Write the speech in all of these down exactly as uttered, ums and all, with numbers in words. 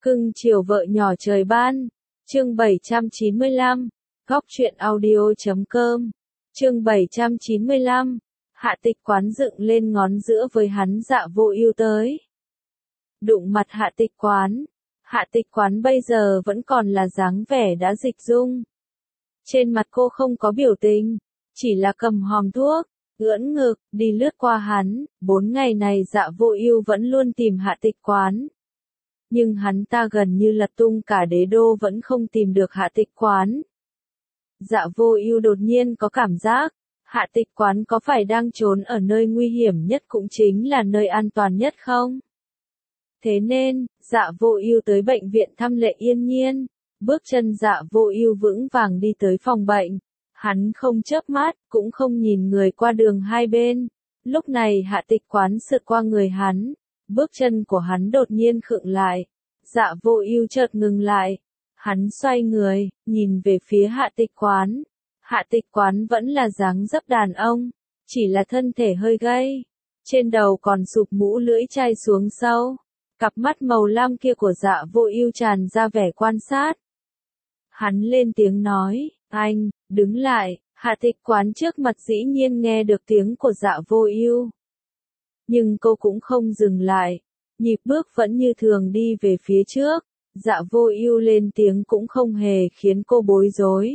Cưng chiều vợ nhỏ trời ban. Chương bảy trăm chín mươi lăm. Góc truyện audio chấm com. Chương bảy trăm chín mươi lăm. Hạ Tịch Quán dựng lên ngón giữa với hắn Dạ Vô Ưu tới. Đụng mặt Hạ Tịch Quán. Hạ Tịch Quán bây giờ vẫn còn là dáng vẻ đã dịch dung. Trên mặt cô không có biểu tình, chỉ là cầm hòm thuốc, ưỡn ngực, đi lướt qua hắn. Bốn ngày này Dạ Vô Ưu vẫn luôn tìm Hạ Tịch Quán. Nhưng hắn ta gần như lật tung cả đế đô vẫn không tìm được Hạ Tịch Quán. Dạ Vô Ưu đột nhiên có cảm giác, Hạ Tịch Quán có phải đang trốn ở nơi nguy hiểm nhất cũng chính là nơi an toàn nhất không? Thế nên, Dạ Vô Ưu tới bệnh viện thăm Lệ Yên Nhiên, bước chân Dạ Vô Ưu vững vàng đi tới phòng bệnh. Hắn không chớp mắt, cũng không nhìn người qua đường hai bên. Lúc này Hạ Tịch Quán sượt qua người hắn, bước chân của hắn đột nhiên khựng lại. Dạ Vô Ưu chợt ngừng lại. Hắn xoay người, nhìn về phía Hạ Tịch Quán. Hạ Tịch Quán vẫn là dáng dấp đàn ông, chỉ là thân thể hơi gầy. Trên đầu còn sụp mũ lưỡi chai xuống sâu. Cặp mắt màu lam kia của Dạ Vô Ưu tràn ra vẻ quan sát. Hắn lên tiếng nói, anh, đứng lại. Hạ Tịch Quán trước mặt dĩ nhiên nghe được tiếng của Dạ Vô Ưu. Nhưng cô cũng không dừng lại, nhịp bước vẫn như thường đi về phía trước. Dạ Vô Ưu lên tiếng cũng không hề khiến cô bối rối,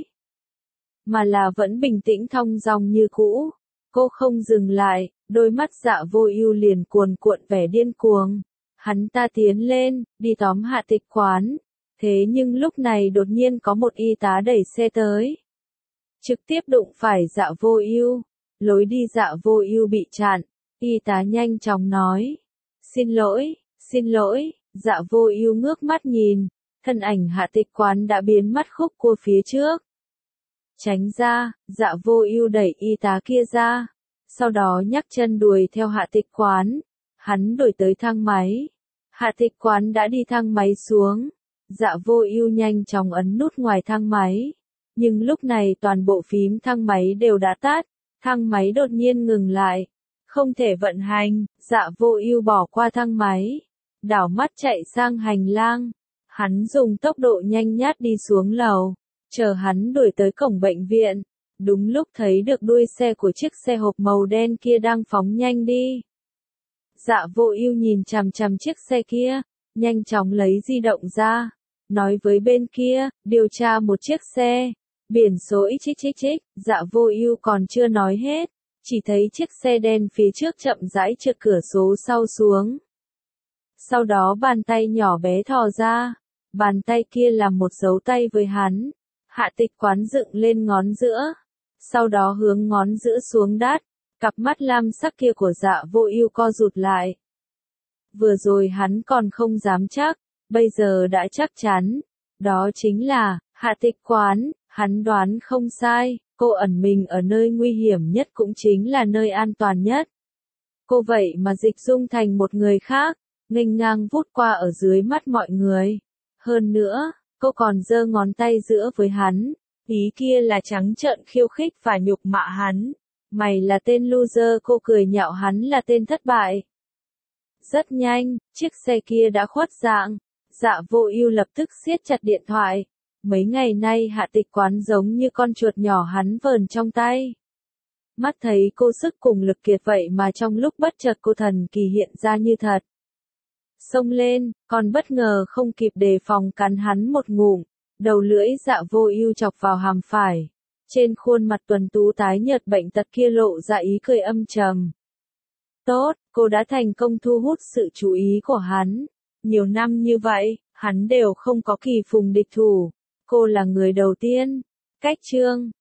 mà là vẫn bình tĩnh thong dong như cũ. Cô không dừng lại, đôi mắt Dạ Vô Ưu liền cuồn cuộn vẻ điên cuồng. Hắn ta tiến lên, đi tóm Hạ Tịch Quán. Thế nhưng lúc này đột nhiên có một y tá đẩy xe tới, trực tiếp đụng phải Dạ Vô Ưu. Lối đi Dạ Vô Ưu bị chặn. Y tá nhanh chóng nói, xin lỗi, xin lỗi. Dạ Vô Ưu ngước mắt nhìn, thân ảnh Hạ Tịch Quán đã biến mất khúc cua phía trước. Tránh ra. Dạ Vô Ưu đẩy y tá kia ra, sau đó nhấc chân đuổi theo Hạ Tịch Quán. Hắn đuổi tới thang máy. Hạ Tịch Quán đã đi thang máy xuống. Dạ Vô Ưu nhanh chóng ấn nút ngoài thang máy, nhưng lúc này toàn bộ phím thang máy đều đã tắt. Thang máy đột nhiên ngừng lại, không thể vận hành. Dạ Vô Ưu bỏ qua thang máy, đảo mắt chạy sang hành lang. Hắn dùng tốc độ nhanh nhất đi xuống lầu, chờ hắn đuổi tới cổng bệnh viện. Đúng lúc thấy được đuôi xe của chiếc xe hộp màu đen kia đang phóng nhanh đi. Dạ Vô Ưu nhìn chằm chằm chiếc xe kia, nhanh chóng lấy di động ra, nói với bên kia, điều tra một chiếc xe, biển số xích xích xích. Dạ Vô Ưu còn chưa nói hết, chỉ thấy chiếc xe đen phía trước chậm rãi trượt cửa số sau xuống. Sau đó bàn tay nhỏ bé thò ra, bàn tay kia làm một dấu tay với hắn. Hạ Tịch Quán dựng lên ngón giữa, sau đó hướng ngón giữa xuống đất. Cặp mắt lam sắc kia của Dạ Vô Ưu co rụt lại. Vừa rồi hắn còn không dám chắc, bây giờ đã chắc chắn. Đó chính là Hạ Tịch Quán. Hắn đoán không sai, cô ẩn mình ở nơi nguy hiểm nhất cũng chính là nơi an toàn nhất. Cô vậy mà dịch dung thành một người khác, nghênh ngang vút qua ở dưới mắt mọi người. Hơn nữa, cô còn giơ ngón tay giữa với hắn, ý kia là trắng trợn khiêu khích và nhục mạ hắn. Mày là tên loser, cô cười nhạo hắn là tên thất bại. Rất nhanh, chiếc xe kia đã khuất dạng. Dạ Vô Ưu lập tức siết chặt điện thoại. Mấy ngày nay Hạ Tịch Quán giống như con chuột nhỏ hắn vờn trong tay. Mắt thấy cô sức cùng lực kiệt vậy mà trong lúc bất chợt cô thần kỳ hiện ra như thật. Xông lên, còn bất ngờ không kịp đề phòng cắn hắn một ngụm. Đầu lưỡi Dạ Vô Ưu chọc vào hàm phải. Trên khuôn mặt tuấn tú tái nhợt bệnh tật kia lộ ra ý cười âm trầm. Tốt, cô đã thành công thu hút sự chú ý của hắn. Nhiều năm như vậy, hắn đều không có kỳ phùng địch thủ. Cô là người đầu tiên. Cách chương.